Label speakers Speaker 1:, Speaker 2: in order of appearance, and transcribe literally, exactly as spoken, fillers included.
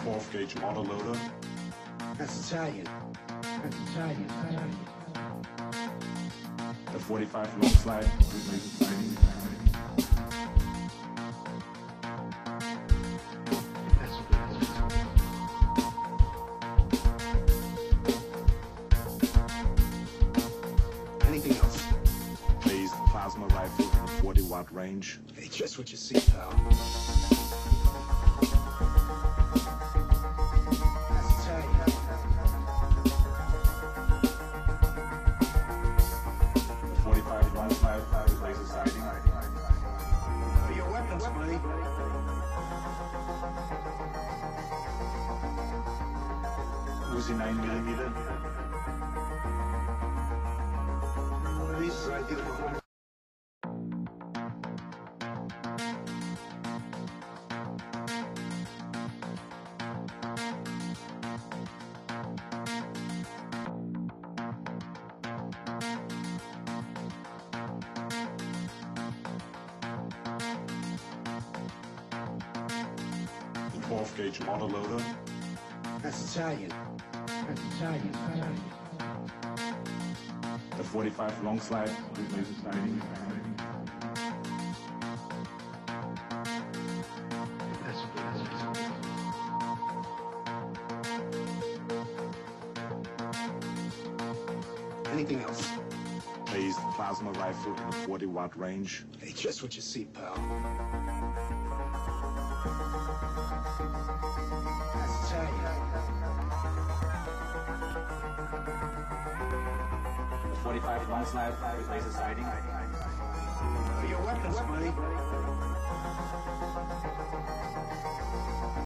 Speaker 1: twelve gauge autoloader.
Speaker 2: That's Italian. That's Italian. Italian.
Speaker 1: The forty-five long slide.
Speaker 2: Anything else?
Speaker 1: Phased plasma rifle in a forty watt range.
Speaker 2: Hey, just what you see, pal. That's Italian.
Speaker 1: The forty-five long slide with laser sighting.
Speaker 2: What are your weapons, buddy?
Speaker 1: Uzi nine millimeter.
Speaker 2: One of these is ideal for one.
Speaker 1: The twelve gauge autoloader.
Speaker 2: That's Italian. That's Italian. Italian.
Speaker 1: The forty-five long slide with laser sighting.
Speaker 2: Anything else?
Speaker 1: Phased plasma rifle in a forty watt range.
Speaker 2: Hey, just what you see, pal. That's Italian.
Speaker 1: The forty-five long slide with laser sighting.
Speaker 2: What are your weapons, buddy?